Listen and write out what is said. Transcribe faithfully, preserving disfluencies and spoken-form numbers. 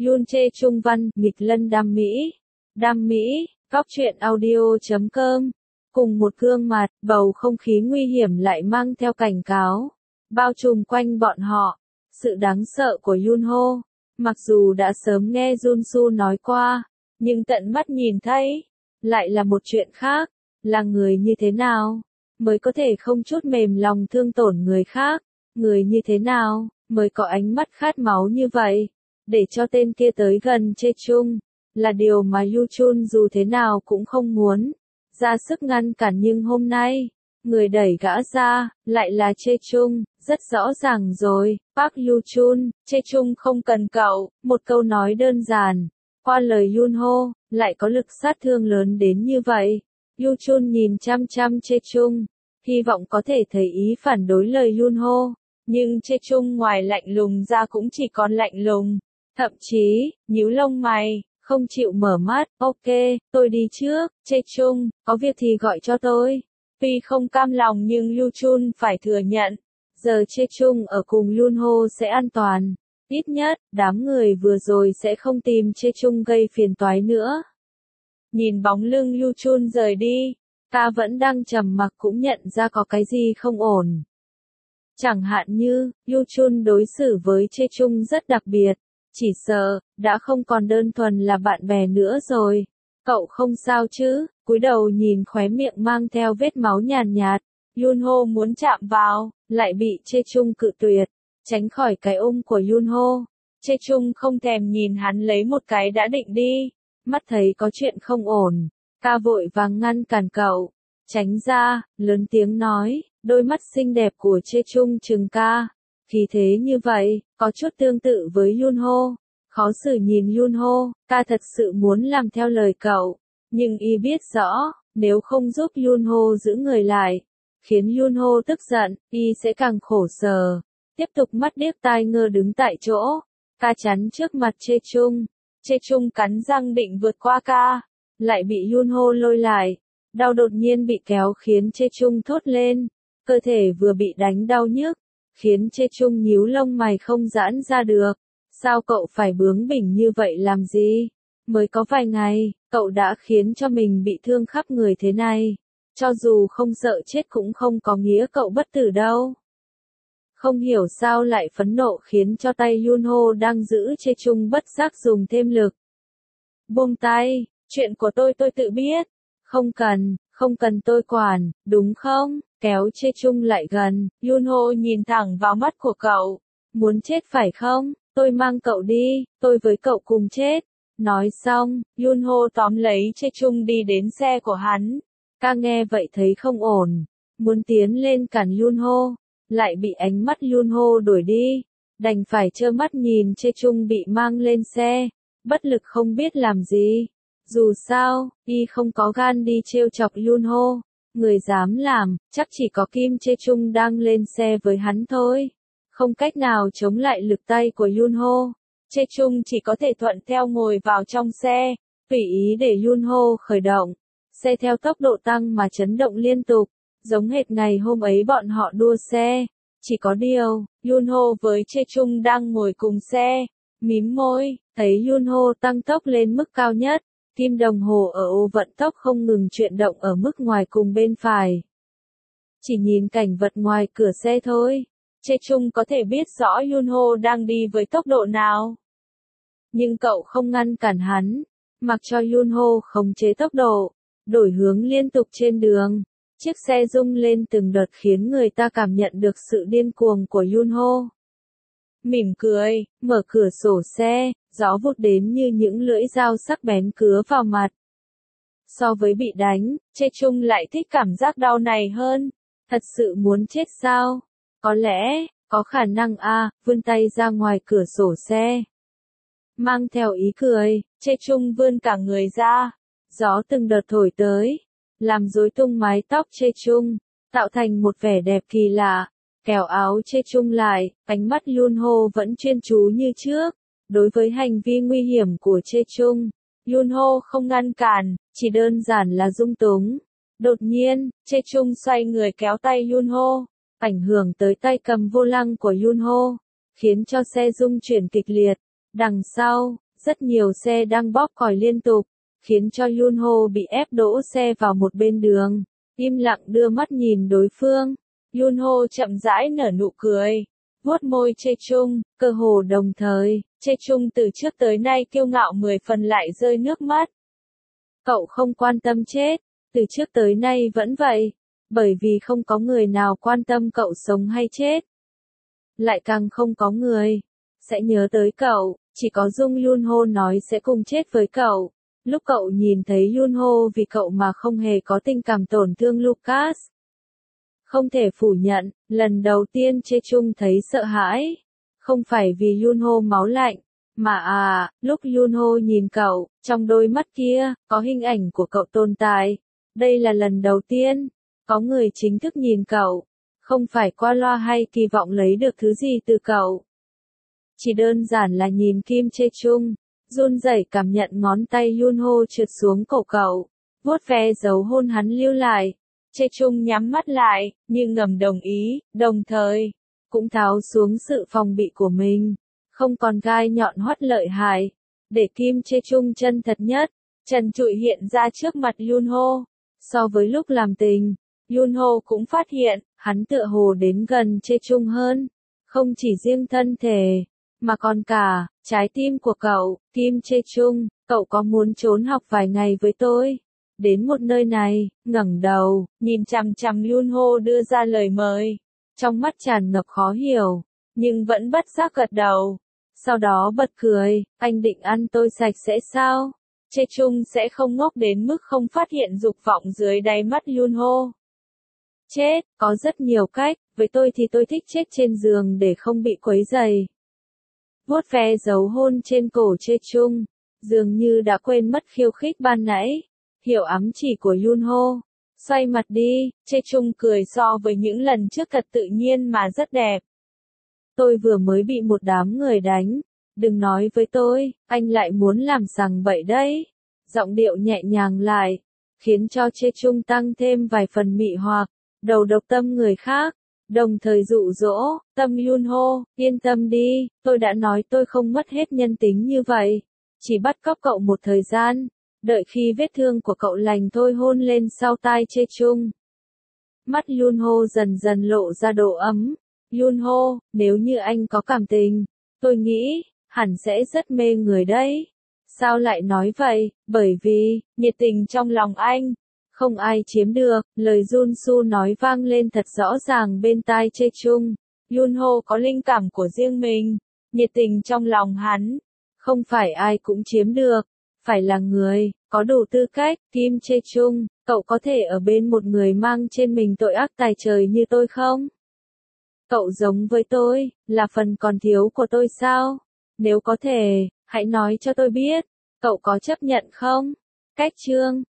Yoon Chae Chung văn, nghịch lân đam mỹ. Đam mỹ, góc truyện audio chấm com. Cùng một gương mặt, bầu không khí nguy hiểm lại mang theo cảnh cáo, bao trùm quanh bọn họ. Sự đáng sợ của Yoon Ho, mặc dù đã sớm nghe Jun Soo nói qua, nhưng tận mắt nhìn thấy, lại là một chuyện khác. Là người như thế nào, mới có thể không chút mềm lòng thương tổn người khác? Người như thế nào, mới có ánh mắt khát máu như vậy, để cho tên kia tới gần Chae Chung, là điều mà Yoo Chun dù thế nào cũng không muốn ra sức ngăn cản, nhưng hôm nay, người đẩy gã ra, lại là Chae Chung. Rất rõ ràng rồi, Park Yoo Chun, Chae Chung không cần cậu, một câu nói đơn giản, qua lời Yoon Ho, lại có lực sát thương lớn đến như vậy. Yoo Chun nhìn chăm chăm Chae Chung, hy vọng có thể thấy ý phản đối lời Yoon Ho, nhưng Chae Chung ngoài lạnh lùng ra cũng chỉ còn lạnh lùng, thậm chí, nhíu lông mày, không chịu mở mắt. Ok, tôi đi trước, Chae Chung, có việc thì gọi cho tôi. Tuy không cam lòng nhưng Yoo Chun phải thừa nhận, giờ Chae Chung ở cùng Yoon Ho sẽ an toàn. Ít nhất, đám người vừa rồi sẽ không tìm Chae Chung gây phiền toái nữa. Nhìn bóng lưng Yoo Chun rời đi, ta vẫn đang trầm mặc cũng nhận ra có cái gì không ổn. Chẳng hạn như, Yoo Chun đối xử với Chae Chung rất đặc biệt, chỉ sợ, đã không còn đơn thuần là bạn bè nữa rồi. Cậu không sao chứ? Cúi đầu nhìn khóe miệng mang theo vết máu nhàn nhạt, Yoon Ho muốn chạm vào, lại bị Chae Chung cự tuyệt, tránh khỏi cái ôm của Yoon Ho. Chae Chung không thèm nhìn hắn lấy một cái đã định đi, mắt thấy có chuyện không ổn, ta vội vàng ngăn cản cậu, tránh ra, lớn tiếng nói, đôi mắt xinh đẹp của Chae Chung trừng ca, khí thế như vậy, có chút tương tự với Yoon Ho. Khó xử nhìn Yoon Ho, ta thật sự muốn làm theo lời cậu, nhưng y biết rõ, nếu không giúp Yoon Ho giữ người lại, khiến Yoon Ho tức giận, y sẽ càng khổ sở. Tiếp tục mắt điếc tai ngơ đứng tại chỗ, ca chắn trước mặt Chae Chung. Chae Chung cắn răng định vượt qua ca, lại bị Yoon Ho lôi lại. Đau đột nhiên bị kéo khiến Chae Chung thốt lên, cơ thể vừa bị đánh đau nhức, khiến Chae Chung nhíu lông mày không giãn ra được. Sao cậu phải bướng bỉnh như vậy làm gì? Mới có vài ngày, cậu đã khiến cho mình bị thương khắp người thế này. Cho dù không sợ chết cũng không có nghĩa cậu bất tử đâu. Không hiểu sao lại phẫn nộ khiến cho tay Yoon Ho đang giữ Chae Chung bất giác dùng thêm lực. Buông tay, chuyện của tôi tôi tự biết. Không cần, không cần tôi quản, đúng không? Kéo Chae Chung lại gần, Yoon Ho nhìn thẳng vào mắt của cậu. Muốn chết phải không? Tôi mang cậu đi, tôi với cậu cùng chết. Nói xong, Yoon Ho tóm lấy Chae Chung đi đến xe của hắn. Ca nghe vậy thấy không ổn, muốn tiến lên cản Yoon Ho, lại bị ánh mắt Yoon Ho đuổi đi, đành phải trơ mắt nhìn Chae Chung bị mang lên xe, bất lực không biết làm gì. Dù sao, y không có gan đi trêu chọc Yoon Ho, người dám làm, chắc chỉ có Kim Chae Chung đang lên xe với hắn thôi. Không cách nào chống lại lực tay của Yoon Ho, Chae Chung chỉ có thể thuận theo ngồi vào trong xe, tùy ý để Yoon Ho khởi động. Xe theo tốc độ tăng mà chấn động liên tục, giống hệt ngày hôm ấy bọn họ đua xe. Chỉ có điều, Yoon Ho với Chae Chung đang ngồi cùng xe, mím môi, thấy Yoon Ho tăng tốc lên mức cao nhất, kim đồng hồ ở ô vận tốc không ngừng chuyển động ở mức ngoài cùng bên phải. Chỉ nhìn cảnh vật ngoài cửa xe thôi, Chae Chung có thể biết rõ Yoon Ho đang đi với tốc độ nào. Nhưng cậu không ngăn cản hắn, mặc cho Yoon Ho khống chế tốc độ, đổi hướng liên tục trên đường. Chiếc xe rung lên từng đợt khiến người ta cảm nhận được sự điên cuồng của Yoon Ho. Mỉm cười, mở cửa sổ xe, gió vụt đến như những lưỡi dao sắc bén cứa vào mặt. So với bị đánh, Chae Chung lại thích cảm giác đau này hơn. Thật sự muốn chết sao? Có lẽ, có khả năng a, à, vươn tay ra ngoài cửa sổ xe. Mang theo ý cười, Chae Chung vươn cả người ra. Gió từng đợt thổi tới, làm rối tung mái tóc Chae Chung, tạo thành một vẻ đẹp kỳ lạ. Kéo áo Chae Chung lại, ánh mắt Yoon Ho vẫn chuyên chú như trước. Đối với hành vi nguy hiểm của Chae Chung, Yoon Ho không ngăn cản, chỉ đơn giản là dung túng. Đột nhiên, Chae Chung xoay người kéo tay Yoon Ho, ảnh hưởng tới tay cầm vô lăng của Yoon Ho, khiến cho xe rung chuyển kịch liệt. Đằng sau, Rất nhiều xe đang bóp còi liên tục, khiến cho Yunho bị ép đỗ xe vào một bên đường, im lặng đưa mắt nhìn đối phương. Yunho chậm rãi nở nụ cười, vuốt môi Chae Chung, cơ hồ đồng thời, Chae Chung từ trước tới nay kiêu ngạo mười phần lại rơi nước mắt. Cậu không quan tâm chết, từ trước tới nay vẫn vậy, bởi vì không có người nào quan tâm cậu sống hay chết. Lại càng không có người sẽ nhớ tới cậu, chỉ có Dung Yunho nói sẽ cùng chết với cậu. Lúc cậu nhìn thấy Yunho vì cậu mà không hề có tình cảm tổn thương Lucas. Không thể phủ nhận, lần đầu tiên Chae Chung thấy sợ hãi. Không phải vì Yunho máu lạnh, mà à, lúc Yunho nhìn cậu, trong đôi mắt kia, có hình ảnh của cậu tồn tại. Đây là lần đầu tiên, có người chính thức nhìn cậu, không phải qua loa hay kỳ vọng lấy được thứ gì từ cậu. Chỉ đơn giản là nhìn Kim Chae Chung, run rẩy cảm nhận ngón tay Yunho trượt xuống cổ cậu, vuốt ve dấu hôn hắn lưu lại. Chae Chung nhắm mắt lại, như ngầm đồng ý, đồng thời, cũng tháo xuống sự phòng bị của mình, không còn gai nhọn hoắt lợi hại, để Kim Chae Chung chân thật nhất, trần trụi hiện ra trước mặt Yunho. So với lúc làm tình, Yunho cũng phát hiện, hắn tựa hồ đến gần Chae Chung hơn, không chỉ riêng thân thể, mà còn cả trái tim của cậu. Kim Chae Chung, cậu có muốn trốn học vài ngày với tôi? Đến một nơi này, ngẩng đầu, nhìn chằm chằm Yunho đưa ra lời mời, trong mắt tràn ngập khó hiểu, nhưng vẫn bất giác gật đầu. Sau đó bật cười, anh định ăn tôi sạch sẽ sao? Chae Chung sẽ không ngốc đến mức không phát hiện dục vọng dưới đáy mắt Yunho. Chết, có rất nhiều cách, với tôi thì tôi thích chết trên giường để không bị quấy rầy. Vuốt ve dấu hôn trên cổ Chae Chung, dường như đã quên mất khiêu khích ban nãy, hiểu ám chỉ của Yunho. Xoay mặt đi, Chae Chung cười so với những lần trước thật tự nhiên mà rất đẹp. Tôi vừa mới bị một đám người đánh, đừng nói với tôi, anh lại muốn làm sằng bậy đấy. Giọng điệu nhẹ nhàng lại, khiến cho Chae Chung tăng thêm vài phần mị hoặc, đầu độc tâm người khác, đồng thời dụ dỗ, tâm Yunho, yên tâm đi, tôi đã nói tôi không mất hết nhân tính như vậy, chỉ bắt cóc cậu một thời gian, đợi khi vết thương của cậu lành tôi hôn lên sau tai Chae Chung. Mắt Yunho dần dần lộ ra độ ấm. Yunho, nếu như anh có cảm tình, tôi nghĩ, hẳn sẽ rất mê người đấy. Sao lại nói vậy? Bởi vì, nhiệt tình trong lòng anh, không ai chiếm được. Lời Jun Su nói vang lên thật rõ ràng bên tai Chae Chung. Yunho có linh cảm của riêng mình, nhiệt tình trong lòng hắn, không phải ai cũng chiếm được, phải là người có đủ tư cách. Kim Chae Chung, cậu có thể ở bên một người mang trên mình tội ác tày trời như tôi không? Cậu giống với tôi, là phần còn thiếu của tôi sao? Nếu có thể, hãy nói cho tôi biết, cậu có chấp nhận không? Cách chương